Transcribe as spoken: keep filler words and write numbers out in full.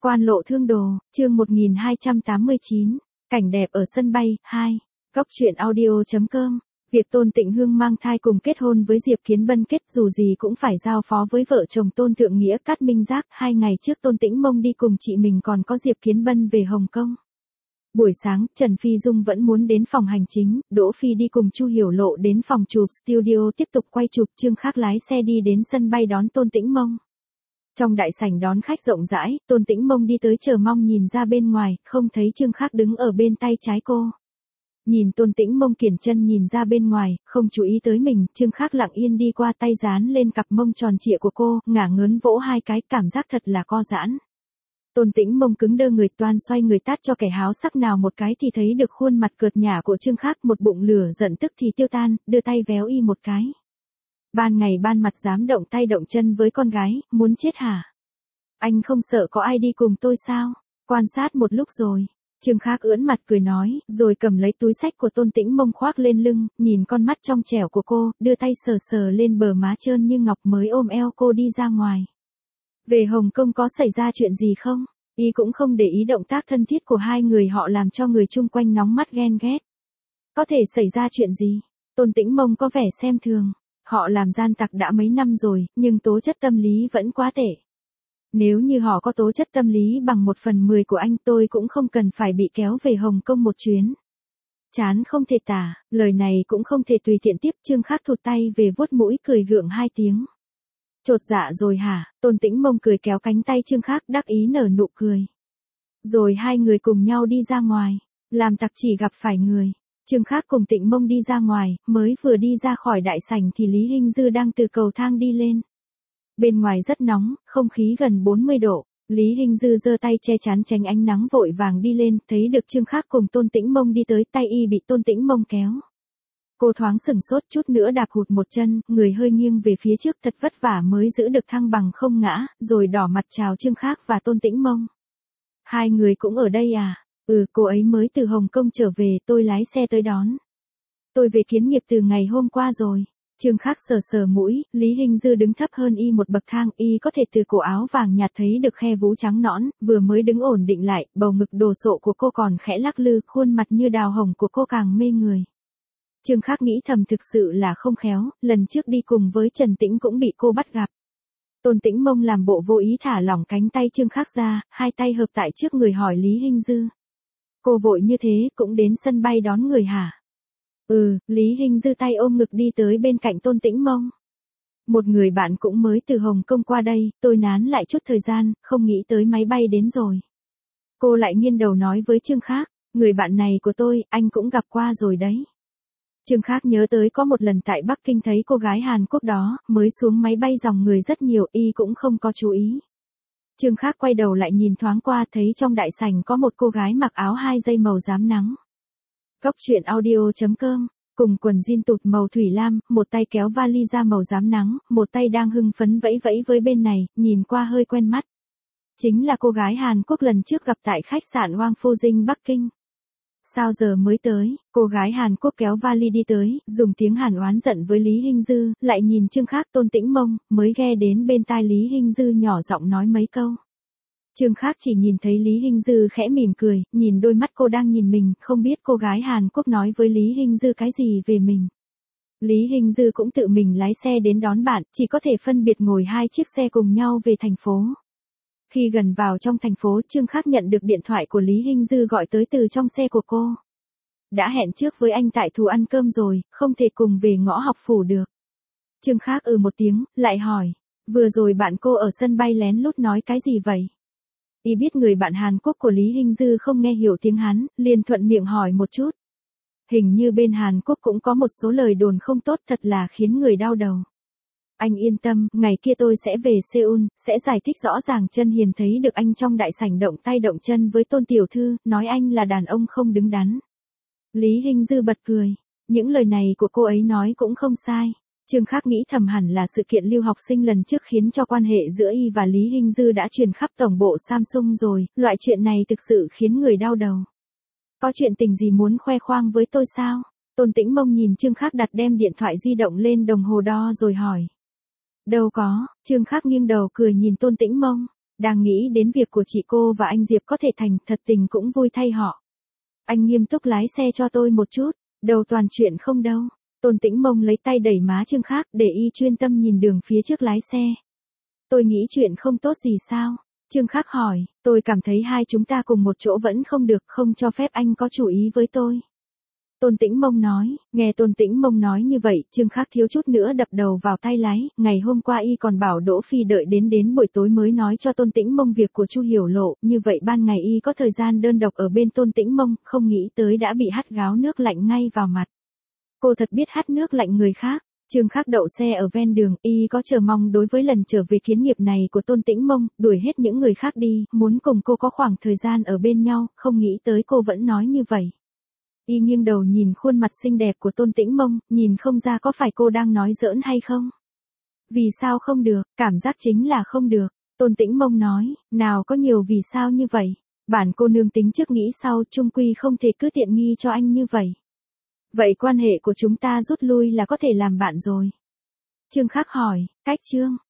Quan lộ thương đồ, chương một nghìn hai trăm tám mươi chín, cảnh đẹp ở sân bay, hai. Góc truyện audio chấm com. Việc Tôn Tịnh Hương mang thai cùng kết hôn với Diệp Kiến Bân kết dù gì cũng phải giao phó với vợ chồng Tôn Thượng Nghĩa Cát Minh Giác. Hai ngày trước Tôn Tĩnh Mông đi cùng chị mình còn có Diệp Kiến Bân về Hồng Kông. Buổi sáng, Trần Phi Dung vẫn muốn đến phòng hành chính, Đỗ Phi đi cùng Chu Hiểu Lộ đến phòng chụp studio tiếp tục quay chụp. Trương Khắc lái xe đi đến sân bay đón Tôn Tĩnh Mông. Trong đại sảnh đón khách rộng rãi, Tôn Tĩnh Mông đi tới chờ mong nhìn ra bên ngoài, không thấy Trương Khắc đứng ở bên tay trái cô. Nhìn Tôn Tĩnh Mông kiểng chân nhìn ra bên ngoài, không chú ý tới mình, Trương Khắc lặng yên đi qua tay dán lên cặp mông tròn trịa của cô, ngả ngớn vỗ hai cái, cảm giác thật là co giãn. Tôn Tĩnh Mông cứng đơ người toan xoay người tát cho kẻ háo sắc nào một cái thì thấy được khuôn mặt cợt nhả của Trương Khắc, một bụng lửa giận tức thì tiêu tan, đưa tay véo y một cái. Ban ngày ban mặt dám động tay động chân với con gái, muốn chết hả? Anh không sợ có ai đi cùng tôi sao? Quan sát một lúc rồi. Trương Khắc ưỡn mặt cười nói, rồi cầm lấy túi xách của Tôn Tĩnh Mông khoác lên lưng, nhìn con mắt trong trẻo của cô, đưa tay sờ sờ lên bờ má trơn như ngọc mới ôm eo cô đi ra ngoài. Về Hồng Kông có xảy ra chuyện gì không? Y cũng không để ý động tác thân thiết của hai người họ làm cho người chung quanh nóng mắt ghen ghét. Có thể xảy ra chuyện gì? Tôn Tĩnh Mông có vẻ xem thường. Họ làm gian tặc đã mấy năm rồi, nhưng tố chất tâm lý vẫn quá tệ. Nếu như họ có tố chất tâm lý bằng một phần mười của anh tôi cũng không cần phải bị kéo về Hồng Kông một chuyến. Chán không thể tả, lời này cũng không thể tùy tiện tiếp. Trương Khắc thụt tay về vuốt mũi cười gượng hai tiếng. Chột dạ rồi hả? Tôn Tĩnh Mông cười kéo cánh tay Trương Khắc đắc ý nở nụ cười. Rồi hai người cùng nhau đi ra ngoài, làm tặc chỉ gặp phải người. Trương Khắc cùng Tịnh Mông đi ra ngoài, mới vừa đi ra khỏi đại sảnh thì Lý Hinh Dư đang từ cầu thang đi lên. Bên ngoài rất nóng, không khí gần bốn mươi độ. Lý Hinh Dư giơ tay che chắn tránh ánh nắng vội vàng đi lên, thấy được Trương Khắc cùng Tôn Tĩnh Mông đi tới, tay y bị Tôn Tĩnh Mông kéo. Cô thoáng sửng sốt, chút nữa đạp hụt một chân, người hơi nghiêng về phía trước, thật vất vả mới giữ được thăng bằng không ngã, rồi đỏ mặt chào Trương Khắc và Tôn Tĩnh Mông. Hai người cũng ở đây à? Ừ, cô ấy mới từ Hồng Kông trở về, tôi lái xe tới đón. Tôi về kiến nghiệp từ ngày hôm qua rồi. Trương Khắc sờ sờ mũi, Lý Hinh Dư đứng thấp hơn y một bậc thang, y có thể từ cổ áo vàng nhạt thấy được khe vú trắng nõn, vừa mới đứng ổn định lại, bầu ngực đồ sộ của cô còn khẽ lắc lư, khuôn mặt như đào hồng của cô càng mê người. Trương Khắc nghĩ thầm thực sự là không khéo, lần trước đi cùng với Trần Tĩnh cũng bị cô bắt gặp. Tôn Tĩnh Mông làm bộ vô ý thả lỏng cánh tay Trương Khắc ra, hai tay hợp tại trước người hỏi Lý Hinh Dư. Cô vội như thế, cũng đến sân bay đón người hả? Ừ, Lý Hinh Dư tay ôm ngực đi tới bên cạnh Tôn Tĩnh Mông. Một người bạn cũng mới từ Hồng Kông qua đây, tôi nán lại chút thời gian, không nghĩ tới máy bay đến rồi. Cô lại nghiêng đầu nói với Trương Khắc, người bạn này của tôi, anh cũng gặp qua rồi đấy. Trương Khắc nhớ tới có một lần tại Bắc Kinh thấy cô gái Hàn Quốc đó, mới xuống máy bay dòng người rất nhiều, y cũng không có chú ý. Trương Khắc quay đầu lại nhìn thoáng qua, thấy trong đại sảnh có một cô gái mặc áo hai dây màu rám nắng. Góc truyện audio chấm com, cùng quần jean tụt màu thủy lam, một tay kéo vali ra màu rám nắng, một tay đang hưng phấn vẫy vẫy với bên này, nhìn qua hơi quen mắt. Chính là cô gái Hàn Quốc lần trước gặp tại khách sạn Hoàng Phu Dinh Bắc Kinh. Sao giờ mới tới? Cô gái Hàn Quốc kéo vali đi tới, dùng tiếng Hàn oán giận với Lý Hinh Dư, lại nhìn Trương Khắc Tôn Tĩnh Mông, mới ghe đến bên tai Lý Hinh Dư nhỏ giọng nói mấy câu. Trương Khắc chỉ nhìn thấy Lý Hinh Dư khẽ mỉm cười, nhìn đôi mắt cô đang nhìn mình, không biết cô gái Hàn Quốc nói với Lý Hinh Dư cái gì về mình. Lý Hinh Dư cũng tự mình lái xe đến đón bạn, chỉ có thể phân biệt ngồi hai chiếc xe cùng nhau về thành phố. Khi gần vào trong thành phố, Trương Khắc nhận được điện thoại của Lý Hinh Dư gọi tới từ trong xe của cô. Đã hẹn trước với anh tại Thù ăn cơm rồi, không thể cùng về Ngõ Học Phủ được. Trương Khắc ừ một tiếng, lại hỏi, vừa rồi bạn cô ở sân bay lén lút nói cái gì vậy? Y biết người bạn Hàn Quốc của Lý Hinh Dư không nghe hiểu tiếng Hán, liền thuận miệng hỏi một chút. Hình như bên Hàn Quốc cũng có một số lời đồn không tốt, thật là khiến người đau đầu. Anh yên tâm, ngày kia tôi sẽ về Seoul, sẽ giải thích rõ ràng. Chân Hiền thấy được anh trong đại sảnh động tay động chân với Tôn tiểu thư, nói anh là đàn ông không đứng đắn. Lý Hinh Dư bật cười, những lời này của cô ấy nói cũng không sai. Trương Khắc nghĩ thầm hẳn là sự kiện lưu học sinh lần trước khiến cho quan hệ giữa y và Lý Hinh Dư đã truyền khắp tổng bộ Samsung rồi, loại chuyện này thực sự khiến người đau đầu. Có chuyện tình gì muốn khoe khoang với tôi sao? Tôn Tĩnh Mông nhìn Trương Khắc đặt đem điện thoại di động lên đồng hồ đo rồi hỏi. Đâu có, Trương Khắc nghiêng đầu cười nhìn Tôn Tĩnh Mông. Đang nghĩ đến việc của chị cô và anh Diệp có thể thành, thật tình cũng vui thay họ. Anh nghiêm túc lái xe cho tôi một chút, đầu toàn chuyện không đâu. Tôn Tĩnh Mông lấy tay đẩy má Trương Khác để y chuyên tâm nhìn đường phía trước lái xe. Tôi nghĩ chuyện không tốt gì sao? Trương Khác hỏi, tôi cảm thấy hai chúng ta cùng một chỗ vẫn không được, không cho phép anh có chủ ý với tôi. Tôn Tĩnh Mông nói, nghe Tôn Tĩnh Mông nói như vậy, Trương Khác thiếu chút nữa đập đầu vào tay lái, ngày hôm qua y còn bảo Đỗ Phi đợi đến đến buổi tối mới nói cho Tôn Tĩnh Mông việc của Chu Hiểu Lộ, như vậy ban ngày y có thời gian đơn độc ở bên Tôn Tĩnh Mông, không nghĩ tới đã bị hắt gáo nước lạnh ngay vào mặt. Cô thật biết hắt nước lạnh người khác. Trương Khác đậu xe ở ven đường, y có chờ mong đối với lần trở về kiến nghiệp này của Tôn Tĩnh Mông, đuổi hết những người khác đi, muốn cùng cô có khoảng thời gian ở bên nhau, không nghĩ tới cô vẫn nói như vậy. Y nghiêng đầu nhìn khuôn mặt xinh đẹp của Tôn Tĩnh Mông, nhìn không ra có phải cô đang nói giỡn hay không. Vì sao không được, cảm giác chính là không được. Tôn Tĩnh Mông nói, nào có nhiều vì sao như vậy. Bản cô nương tính trước nghĩ sau, chung quy không thể cứ tiện nghi cho anh như vậy. Vậy quan hệ của chúng ta rút lui là có thể làm bạn rồi. Trương Khác hỏi, cách Trương,